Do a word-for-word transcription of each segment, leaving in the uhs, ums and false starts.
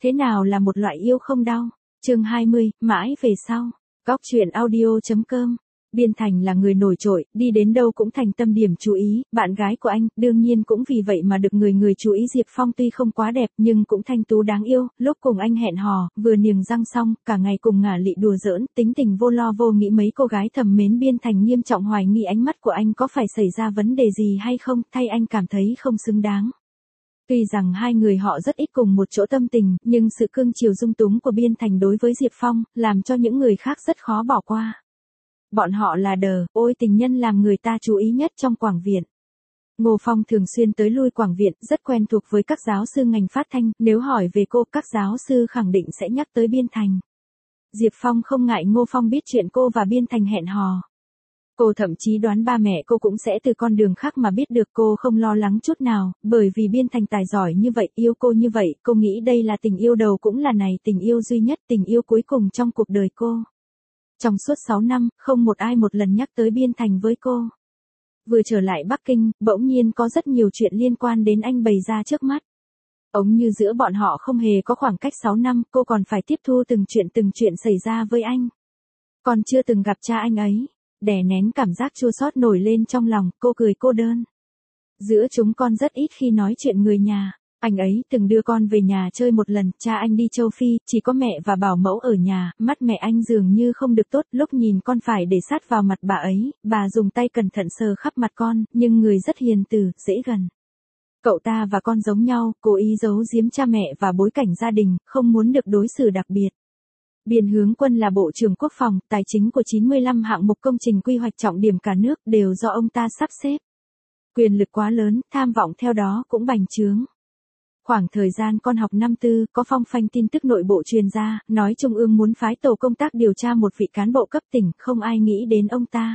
Thế nào là một loại yêu không đau? Chương hai mươi, mãi về sau. Góc truyện audio chấm com. Biên Thành là người nổi trội, đi đến đâu cũng thành tâm điểm chú ý, bạn gái của anh, đương nhiên cũng vì vậy mà được người người chú ý. Diệp Phong tuy không quá đẹp nhưng cũng thanh tú đáng yêu, lúc cùng anh hẹn hò, vừa niềng răng xong, cả ngày cùng ngả lị đùa giỡn, tính tình vô lo vô nghĩ. Mấy cô gái thầm mến Biên Thành nghiêm trọng hoài nghi ánh mắt của anh có phải xảy ra vấn đề gì hay không, thay anh cảm thấy không xứng đáng. Tuy rằng hai người họ rất ít cùng một chỗ tâm tình, nhưng sự cưng chiều dung túng của Biên Thành đối với Diệp Phong, làm cho những người khác rất khó bỏ qua. Bọn họ là đờ, ôi tình nhân làm người ta chú ý nhất trong Quảng Viện. Ngô Phong thường xuyên tới lui Quảng Viện, rất quen thuộc với các giáo sư ngành phát thanh, nếu hỏi về cô, các giáo sư khẳng định sẽ nhắc tới Biên Thành. Diệp Phong không ngại Ngô Phong biết chuyện cô và Biên Thành hẹn hò. Cô thậm chí đoán ba mẹ cô cũng sẽ từ con đường khác mà biết được. Cô không lo lắng chút nào, bởi vì Biên Thành tài giỏi như vậy, yêu cô như vậy, cô nghĩ đây là tình yêu đầu cũng là này, tình yêu duy nhất, tình yêu cuối cùng trong cuộc đời cô. Trong suốt sáu năm, không một ai một lần nhắc tới Biên Thành với cô. Vừa trở lại Bắc Kinh, bỗng nhiên có rất nhiều chuyện liên quan đến anh bày ra trước mắt. Ống như giữa bọn họ không hề có khoảng cách sáu năm, cô còn phải tiếp thu từng chuyện từng chuyện xảy ra với anh. Còn chưa từng gặp cha anh ấy. Đè nén cảm giác chua xót nổi lên trong lòng, cô cười cô đơn. Giữa chúng con rất ít khi nói chuyện người nhà. Anh ấy từng đưa con về nhà chơi một lần, cha anh đi châu Phi, chỉ có mẹ và bảo mẫu ở nhà, mắt mẹ anh dường như không được tốt, lúc nhìn con phải để sát vào mặt bà ấy, bà dùng tay cẩn thận sờ khắp mặt con, nhưng người rất hiền từ, dễ gần. Cậu ta và con giống nhau, cố ý giấu giếm cha mẹ và bối cảnh gia đình, không muốn được đối xử đặc biệt. Biên Hướng Quân là Bộ trưởng Quốc phòng, tài chính của chín mươi lăm hạng mục công trình quy hoạch trọng điểm cả nước đều do ông ta sắp xếp. Quyền lực quá lớn, tham vọng theo đó cũng bành trướng. Khoảng thời gian con học năm tư, có phong phanh tin tức nội bộ truyền ra, nói Trung ương muốn phái tổ công tác điều tra một vị cán bộ cấp tỉnh, không ai nghĩ đến ông ta.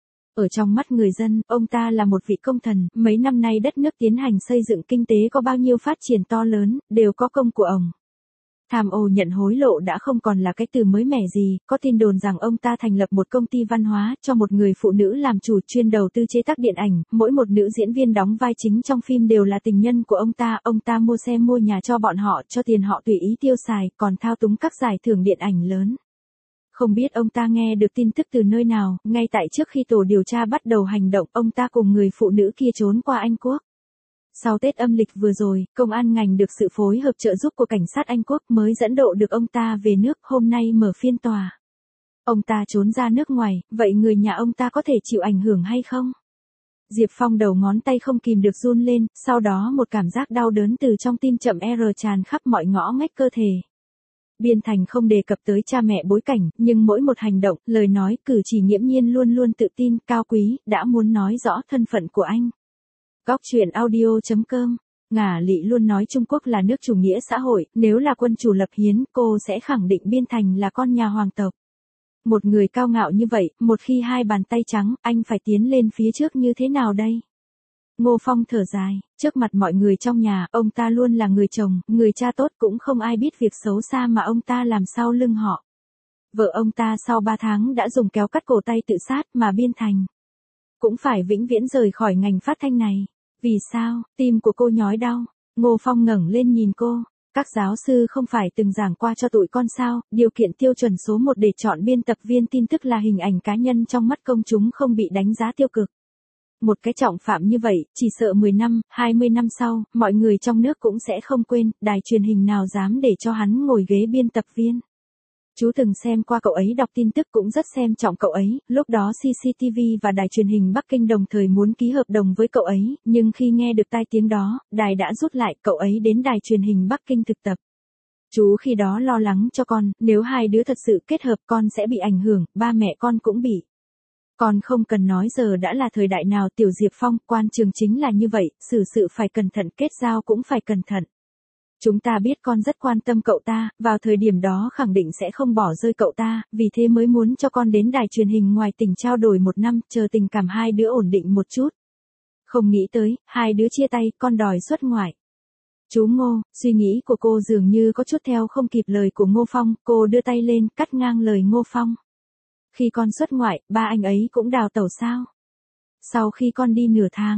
Ở trong mắt người dân, ông ta là một vị công thần, mấy năm nay đất nước tiến hành xây dựng kinh tế có bao nhiêu phát triển to lớn, đều có công của ông. Tham ô nhận hối lộ đã không còn là cái từ mới mẻ gì, có tin đồn rằng ông ta thành lập một công ty văn hóa, cho một người phụ nữ làm chủ chuyên đầu tư chế tác điện ảnh, mỗi một nữ diễn viên đóng vai chính trong phim đều là tình nhân của ông ta, ông ta mua xe mua nhà cho bọn họ, cho tiền họ tùy ý tiêu xài, còn thao túng các giải thưởng điện ảnh lớn. Không biết ông ta nghe được tin tức từ nơi nào, ngay tại trước khi tổ điều tra bắt đầu hành động, ông ta cùng người phụ nữ kia trốn qua Anh Quốc. Sau Tết âm lịch vừa rồi, công an ngành được sự phối hợp trợ giúp của cảnh sát Anh Quốc mới dẫn độ được ông ta về nước, hôm nay mở phiên tòa. Ông ta trốn ra nước ngoài, vậy người nhà ông ta có thể chịu ảnh hưởng hay không? Diệp Phong đầu ngón tay không kìm được run lên, sau đó một cảm giác đau đớn từ trong tim chậm R tràn khắp mọi ngõ ngách cơ thể. Biên Thành không đề cập tới cha mẹ bối cảnh, nhưng mỗi một hành động, lời nói, cử chỉ nghiễm nhiên luôn luôn tự tin, cao quý, đã muốn nói rõ thân phận của anh. Góc truyện audio chấm com. Ngả Lị luôn nói Trung Quốc là nước chủ nghĩa xã hội, nếu là quân chủ lập hiến, cô sẽ khẳng định Biên Thành là con nhà hoàng tộc. Một người cao ngạo như vậy, một khi hai bàn tay trắng, anh phải tiến lên phía trước như thế nào đây? Ngô Phong thở dài, trước mặt mọi người trong nhà, ông ta luôn là người chồng, người cha tốt, cũng không ai biết việc xấu xa mà ông ta làm sau lưng họ. Vợ ông ta sau ba tháng đã dùng kéo cắt cổ tay tự sát, mà Biên Thành cũng phải vĩnh viễn rời khỏi ngành phát thanh này. Vì sao? Tim của cô nhói đau. Ngô Phong ngẩng lên nhìn cô. Các giáo sư không phải từng giảng qua cho tụi con sao, điều kiện tiêu chuẩn số một để chọn biên tập viên tin tức là hình ảnh cá nhân trong mắt công chúng không bị đánh giá tiêu cực. Một cái trọng phạm như vậy, chỉ sợ mười năm, hai mươi năm sau, mọi người trong nước cũng sẽ không quên, đài truyền hình nào dám để cho hắn ngồi ghế biên tập viên. Chú từng xem qua cậu ấy đọc tin tức, cũng rất xem trọng cậu ấy, lúc đó xê xê tê vê và đài truyền hình Bắc Kinh đồng thời muốn ký hợp đồng với cậu ấy, nhưng khi nghe được tai tiếng đó, đài đã rút lại, cậu ấy đến đài truyền hình Bắc Kinh thực tập. Chú khi đó lo lắng cho con, nếu hai đứa thật sự kết hợp con sẽ bị ảnh hưởng, ba mẹ con cũng bị. Con không cần nói giờ đã là thời đại nào, Tiểu Diệp Phong, quan trường chính là như vậy, xử sự phải cẩn thận, kết giao cũng phải cẩn thận. Chúng ta biết con rất quan tâm cậu ta, vào thời điểm đó khẳng định sẽ không bỏ rơi cậu ta, vì thế mới muốn cho con đến đài truyền hình ngoài tỉnh trao đổi một năm, chờ tình cảm hai đứa ổn định một chút. Không nghĩ tới, hai đứa chia tay, con đòi xuất ngoại. Chú Ngô, suy nghĩ của cô dường như có chút theo không kịp lời của Ngô Phong, cô đưa tay lên, cắt ngang lời Ngô Phong. Khi con xuất ngoại, ba anh ấy cũng đào tẩu sao? Sau khi con đi nửa tháng,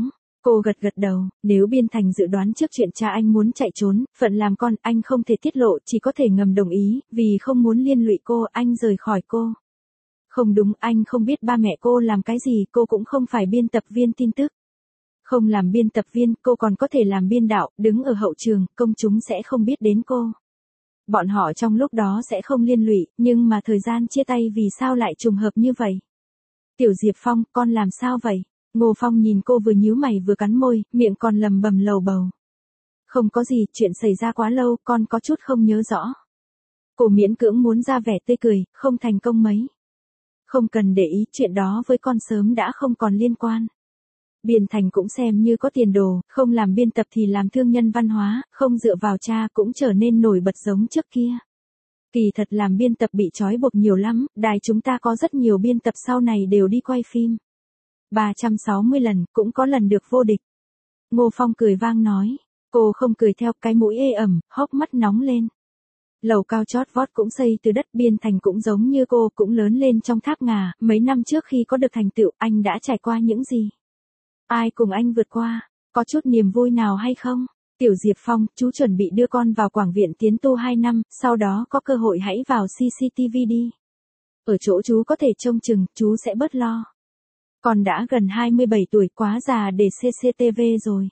Cô gật gật đầu, nếu Biên Thành dự đoán trước chuyện cha anh muốn chạy trốn, phận làm con anh không thể tiết lộ, chỉ có thể ngầm đồng ý, vì không muốn liên lụy cô, anh rời khỏi cô. Không đúng, anh không biết ba mẹ cô làm cái gì, cô cũng không phải biên tập viên tin tức. Không làm biên tập viên, cô còn có thể làm biên đạo, đứng ở hậu trường, công chúng sẽ không biết đến cô. Bọn họ trong lúc đó sẽ không liên lụy, nhưng mà thời gian chia tay vì sao lại trùng hợp như vậy? Tiểu Diệp Phong, con làm sao vậy? Ngô Phong nhìn cô vừa nhíu mày vừa cắn môi, miệng còn lầm bầm lầu bầu. Không có gì, chuyện xảy ra quá lâu, con có chút không nhớ rõ. Cô miễn cưỡng muốn ra vẻ tươi cười, không thành công mấy. Không cần để ý, chuyện đó với con sớm đã không còn liên quan. Biên Thành cũng xem như có tiền đồ, không làm biên tập thì làm thương nhân văn hóa, không dựa vào cha cũng trở nên nổi bật giống trước kia. Kỳ thật làm biên tập bị trói buộc nhiều lắm, đài chúng ta có rất nhiều biên tập sau này đều đi quay phim. ba trăm sáu mươi lần, cũng có lần được vô địch. Ngô Phong cười vang nói, cô không cười theo, cái mũi ê ẩm, hốc mắt nóng lên. Lầu cao chót vót cũng xây từ đất, Biên Thành cũng giống như cô, cũng lớn lên trong tháp ngà, mấy năm trước khi có được thành tựu, anh đã trải qua những gì? Ai cùng anh vượt qua? Có chút niềm vui nào hay không? Tiểu Diệp Phong, chú chuẩn bị đưa con vào Quảng Viện tiến tu hai năm, sau đó có cơ hội hãy vào xê xê tê vê đi. Ở chỗ chú có thể trông chừng, chú sẽ bớt lo. Con đã gần hai mươi bảy tuổi, quá già để xê xê tê vê rồi.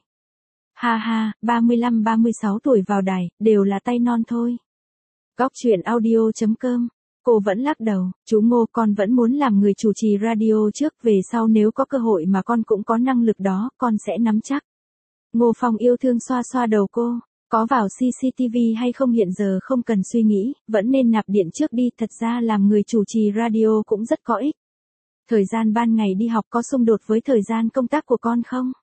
Ha ha, ba mươi lăm ba mươi sáu tuổi vào đài, đều là tay non thôi. Góc chuyện audio chấm com. Cô vẫn lắc đầu, chú Ngô, con vẫn muốn làm người chủ trì radio trước, về sau nếu có cơ hội mà con cũng có năng lực đó, con sẽ nắm chắc. Ngô Phong yêu thương xoa xoa đầu cô, có vào xê xê tê vê hay không hiện giờ không cần suy nghĩ, vẫn nên nạp điện trước đi, thật ra làm người chủ trì radio cũng rất có ích. Thời gian ban ngày đi học có xung đột với thời gian công tác của con không?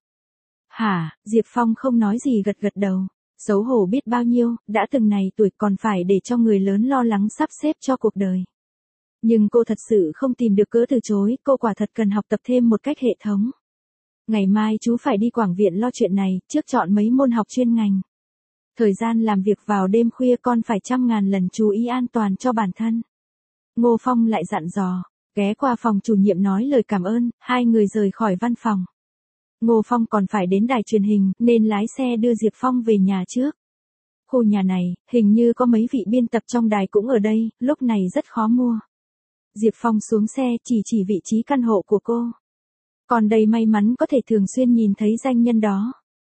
Hả, Diệp Phong không nói gì gật gật đầu. Xấu hổ biết bao nhiêu, đã từng này tuổi còn phải để cho người lớn lo lắng sắp xếp cho cuộc đời. Nhưng cô thật sự không tìm được cớ từ chối, cô quả thật cần học tập thêm một cách hệ thống. Ngày mai chú phải đi Quảng Viện lo chuyện này, trước chọn mấy môn học chuyên ngành. Thời gian làm việc vào đêm khuya con phải trăm ngàn lần chú ý an toàn cho bản thân. Ngô Phong lại dặn dò, ghé qua phòng chủ nhiệm nói lời cảm ơn, hai người rời khỏi văn phòng. Ngô Phong còn phải đến đài truyền hình, nên lái xe đưa Diệp Phong về nhà trước. Khu nhà này, hình như có mấy vị biên tập trong đài cũng ở đây, lúc này rất khó mua. Diệp Phong xuống xe, chỉ chỉ vị trí căn hộ của cô. Còn đây may mắn có thể thường xuyên nhìn thấy danh nhân đó.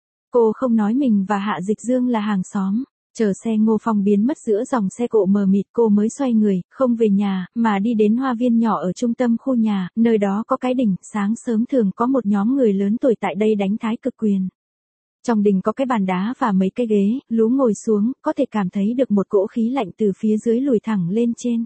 Cô không nói mình và Hạ Dịch Dương là hàng xóm. Chờ xe Ngô Phong biến mất giữa dòng xe cộ mờ mịt, cô mới xoay người, không về nhà, mà đi đến hoa viên nhỏ ở trung tâm khu nhà, nơi đó có cái đình, sáng sớm thường có một nhóm người lớn tuổi tại đây đánh thái cực quyền. Trong đình có cái bàn đá và mấy cái ghế, lú ngồi xuống, có thể cảm thấy được một cỗ khí lạnh từ phía dưới lùi thẳng lên trên.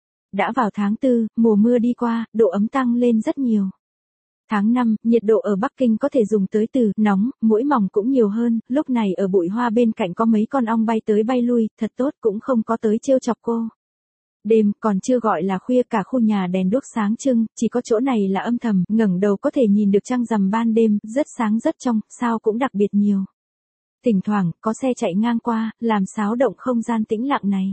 Đã vào tháng tư, mùa mưa đi qua, độ ấm tăng lên rất nhiều. Tháng năm, nhiệt độ ở Bắc Kinh có thể dùng tới từ nóng, muỗi mỏng cũng nhiều hơn, lúc này ở bụi hoa bên cạnh có mấy con ong bay tới bay lui, thật tốt cũng không có tới trêu chọc cô. Đêm, còn chưa gọi là khuya, cả khu nhà đèn đuốc sáng trưng, chỉ có chỗ này là âm thầm, ngẩng đầu có thể nhìn được trăng rằm ban đêm, rất sáng rất trong, sao cũng đặc biệt nhiều. Thỉnh thoảng, có xe chạy ngang qua, làm xáo động không gian tĩnh lặng này.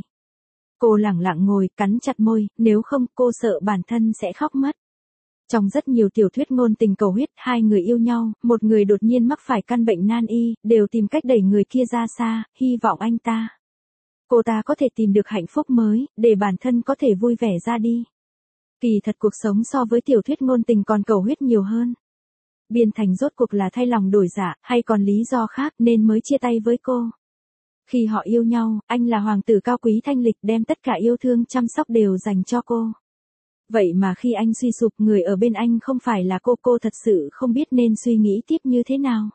Cô lẳng lặng ngồi, cắn chặt môi, nếu không cô sợ bản thân sẽ khóc mất. Trong rất nhiều tiểu thuyết ngôn tình cầu huyết, hai người yêu nhau, một người đột nhiên mắc phải căn bệnh nan y, đều tìm cách đẩy người kia ra xa, hy vọng anh ta. Cô ta có thể tìm được hạnh phúc mới, để bản thân có thể vui vẻ ra đi. Kỳ thật cuộc sống so với tiểu thuyết ngôn tình còn cầu huyết nhiều hơn. Biên Thành rốt cuộc là thay lòng đổi dạ, hay còn lý do khác nên mới chia tay với cô. Khi họ yêu nhau, anh là hoàng tử cao quý thanh lịch, đem tất cả yêu thương chăm sóc đều dành cho cô. Vậy mà khi anh suy sụp, người ở bên anh không phải là cô, cô thật sự không biết nên suy nghĩ tiếp như thế nào.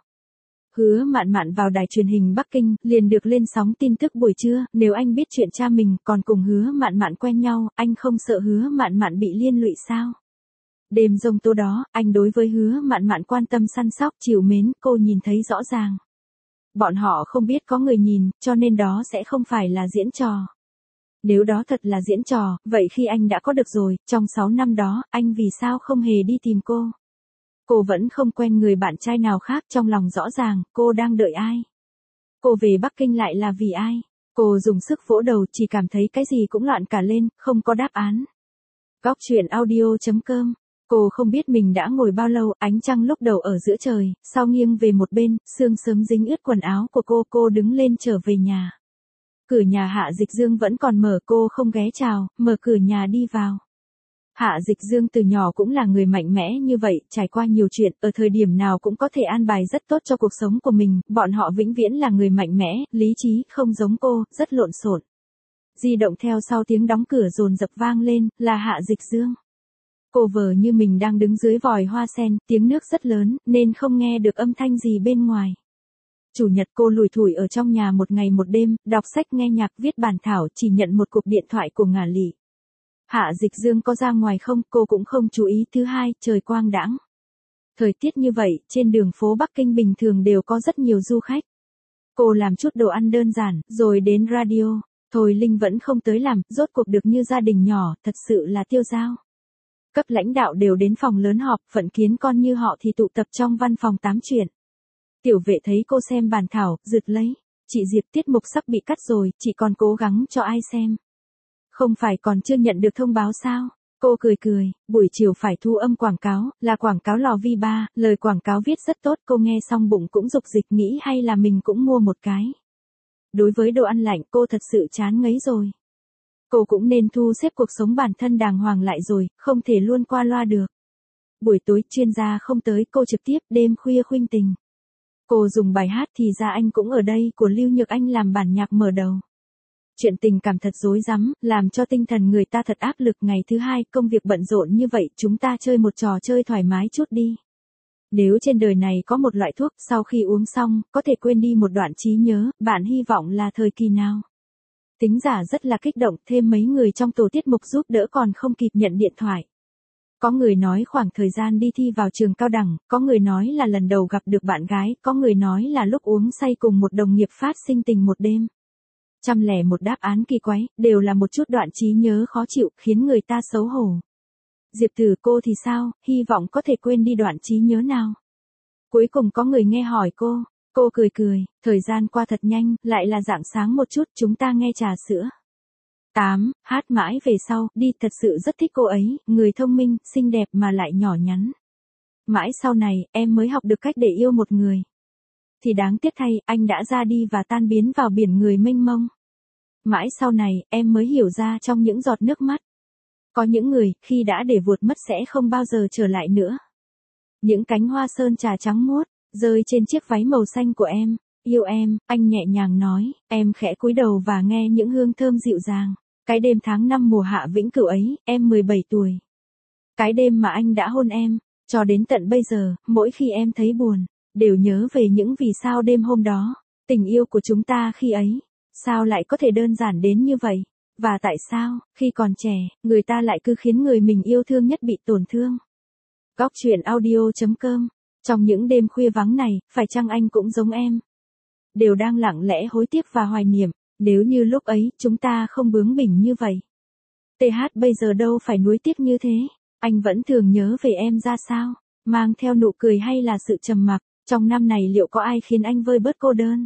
Hứa Mạn Mạn vào đài truyền hình Bắc Kinh, liền được lên sóng tin tức buổi trưa, nếu anh biết chuyện cha mình còn cùng Hứa Mạn Mạn quen nhau, anh không sợ Hứa Mạn Mạn bị liên lụy sao? Đêm giông tố đó, anh đối với Hứa Mạn Mạn quan tâm săn sóc, trìu mến, cô nhìn thấy rõ ràng. Bọn họ không biết có người nhìn, cho nên đó sẽ không phải là diễn trò. Nếu đó thật là diễn trò, vậy khi anh đã có được rồi, trong sáu năm đó, anh vì sao không hề đi tìm cô? Cô vẫn không quen người bạn trai nào khác, trong lòng rõ ràng, cô đang đợi ai? Cô về Bắc Kinh lại là vì ai? Cô dùng sức vỗ đầu, chỉ cảm thấy cái gì cũng loạn cả lên, không có đáp án. Góc chuyện audio chấm com Cô không biết mình đã ngồi bao lâu, ánh trăng lúc đầu ở giữa trời, sau nghiêng về một bên, sương sớm dính ướt quần áo của cô, cô đứng lên trở về nhà. Cửa nhà Hạ Dịch Dương vẫn còn mở, cô không ghé chào, mở cửa nhà đi vào. Hạ Dịch Dương từ nhỏ cũng là người mạnh mẽ như vậy, trải qua nhiều chuyện, ở thời điểm nào cũng có thể an bài rất tốt cho cuộc sống của mình, bọn họ vĩnh viễn là người mạnh mẽ, lý trí, không giống cô, rất lộn xộn. Di động theo sau tiếng đóng cửa dồn dập vang lên, là Hạ Dịch Dương. Cô vờ như mình đang đứng dưới vòi hoa sen, tiếng nước rất lớn, nên không nghe được âm thanh gì bên ngoài. Chủ nhật cô lủi thủi ở trong nhà một ngày một đêm, đọc sách nghe nhạc viết bản thảo, chỉ nhận một cuộc điện thoại của Ngả Lị. Hạ Dịch Dương có ra ngoài không, cô cũng không chú ý. Thứ hai, trời quang đãng. Thời tiết như vậy, trên đường phố Bắc Kinh bình thường đều có rất nhiều du khách. Cô làm chút đồ ăn đơn giản, rồi đến radio. Thôi Linh vẫn không tới làm, rốt cuộc được như gia đình nhỏ, thật sự là tiêu dao. Cấp lãnh đạo đều đến phòng lớn họp, phận kiến con như họ thì tụ tập trong văn phòng tám chuyện. Tiểu Vệ thấy cô xem bản thảo, rượt lấy. Chị Diệp, tiết mục sắp bị cắt rồi, chị còn cố gắng cho ai xem? Không phải còn chưa nhận được thông báo sao? Cô cười cười, buổi chiều phải thu âm quảng cáo, là quảng cáo lò vi ba, lời quảng cáo viết rất tốt, cô nghe xong bụng cũng dục dịch, nghĩ hay là mình cũng mua một cái. Đối với đồ ăn lạnh cô thật sự chán ngấy rồi. Cô cũng nên thu xếp cuộc sống bản thân đàng hoàng lại rồi, không thể luôn qua loa được. Buổi tối chuyên gia không tới, cô trực tiếp đêm khuya khuynh tình. Cô dùng bài hát Thì Ra Anh Cũng Ở Đây của Lưu Nhược Anh làm bản nhạc mở đầu. Chuyện tình cảm thật rối rắm, làm cho tinh thần người ta thật áp lực. Ngày thứ hai, công việc bận rộn như vậy, chúng ta chơi một trò chơi thoải mái chút đi. Nếu trên đời này có một loại thuốc, sau khi uống xong, có thể quên đi một đoạn trí nhớ, bạn hy vọng là thời kỳ nào? Tính giả rất là kích động, thêm mấy người trong tổ tiết mục giúp đỡ còn không kịp nhận điện thoại. Có người nói khoảng thời gian đi thi vào trường cao đẳng, có người nói là lần đầu gặp được bạn gái, có người nói là lúc uống say cùng một đồng nghiệp phát sinh tình một đêm. Trăm lẻ một đáp án kỳ quái, đều là một chút đoạn trí nhớ khó chịu, khiến người ta xấu hổ. Diệp Tử, cô thì sao, hy vọng có thể quên đi đoạn trí nhớ nào? Cuối cùng có người nghe hỏi cô, cô cười cười, thời gian qua thật nhanh, lại là rạng sáng một chút, chúng ta nghe trà sữa. tám. Hát mãi về sau, đi, thật sự rất thích cô ấy, người thông minh, xinh đẹp mà lại nhỏ nhắn. Mãi sau này, em mới học được cách để yêu một người. Thì đáng tiếc thay, anh đã ra đi và tan biến vào biển người mênh mông. Mãi sau này, em mới hiểu ra trong những giọt nước mắt. Có những người, khi đã để vụt mất sẽ không bao giờ trở lại nữa. Những cánh hoa sơn trà trắng muốt, rơi trên chiếc váy màu xanh của em. Yêu em, anh nhẹ nhàng nói, em khẽ cúi đầu và nghe những hương thơm dịu dàng. Cái đêm tháng năm mùa hạ vĩnh cửu ấy, em mười bảy tuổi. Cái đêm mà anh đã hôn em, cho đến tận bây giờ, mỗi khi em thấy buồn, đều nhớ về những vì sao đêm hôm đó. Tình yêu của chúng ta khi ấy, sao lại có thể đơn giản đến như vậy? Và tại sao, khi còn trẻ, người ta lại cứ khiến người mình yêu thương nhất bị tổn thương? Góc truyện audio chấm com. Trong những đêm khuya vắng này, phải chăng anh cũng giống em? Đều đang lặng lẽ hối tiếc và hoài niệm, nếu như lúc ấy, chúng ta không bướng bỉnh như vậy. tê hát bây giờ đâu phải nuối tiếc như thế, anh vẫn thường nhớ về em ra sao, mang theo nụ cười hay là sự trầm mặc, trong năm này liệu có ai khiến anh vơi bớt cô đơn?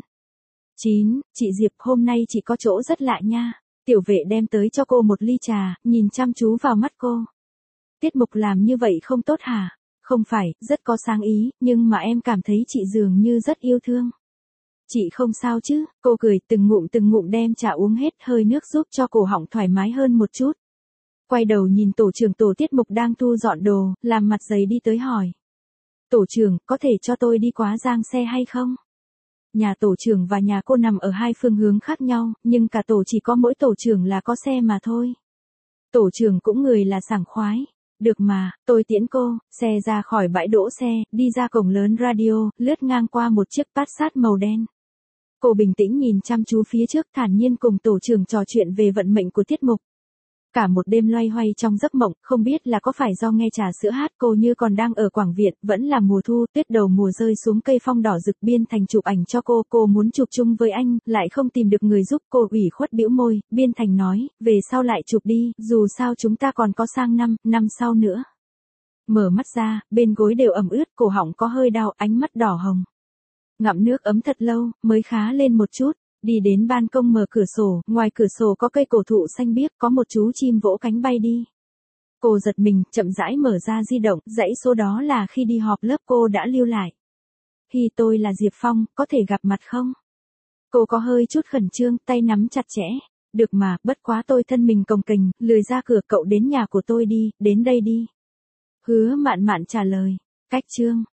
chín. Chị Diệp, hôm nay chị có chỗ rất lạ nha. Tiểu Vệ đem tới cho cô một ly trà, nhìn chăm chú vào mắt cô. Tiết mục làm như vậy không tốt hả? Không phải, rất có sáng ý, nhưng mà em cảm thấy chị dường như rất yêu thương. Chị không sao chứ? Cô cười, từng ngụm từng ngụm đem trà uống hết, hơi nước giúp cho cổ họng thoải mái hơn một chút. Quay đầu nhìn tổ trưởng tổ tiết mục đang thu dọn đồ, làm mặt dày đi tới hỏi. Tổ trưởng, có thể cho tôi đi quá giang xe hay không? Nhà tổ trưởng và nhà cô nằm ở hai phương hướng khác nhau, nhưng cả tổ chỉ có mỗi tổ trưởng là có xe mà thôi. Tổ trưởng cũng người là sảng khoái. Được mà, tôi tiễn cô. Xe ra khỏi bãi đỗ xe, đi ra cổng lớn radio, lướt ngang qua một chiếc Passat màu đen. Cô bình tĩnh nhìn chăm chú phía trước, thản nhiên cùng tổ trưởng trò chuyện về vận mệnh của tiết mục. Cả một đêm loay hoay trong giấc mộng, không biết là có phải do nghe trà sữa hát cô như còn đang ở Quảng Viện, vẫn là mùa thu, tuyết đầu mùa rơi xuống cây phong đỏ rực. Biên Thành chụp ảnh cho cô, cô muốn chụp chung với anh, lại không tìm được người giúp, cô ủy khuất bĩu môi. Biên Thành nói, về sau lại chụp đi, dù sao chúng ta còn có sang năm, năm sau nữa. Mở mắt ra, bên gối đều ẩm ướt, cổ họng có hơi đau, ánh mắt đỏ hồng. Ngậm nước ấm thật lâu, mới khá lên một chút. Đi đến ban công mở cửa sổ, ngoài cửa sổ có cây cổ thụ xanh biếc, có một chú chim vỗ cánh bay đi. Cô giật mình, chậm rãi mở ra di động, dãy số đó là khi đi họp lớp cô đã lưu lại. Hi, tôi là Diệp Phong, có thể gặp mặt không? Cô có hơi chút khẩn trương, tay nắm chặt chẽ. Được mà, bất quá tôi thân mình cồng kềnh, lười ra cửa, cậu đến nhà của tôi đi, đến đây đi. Hứa Mạn Mạn trả lời. Cách chương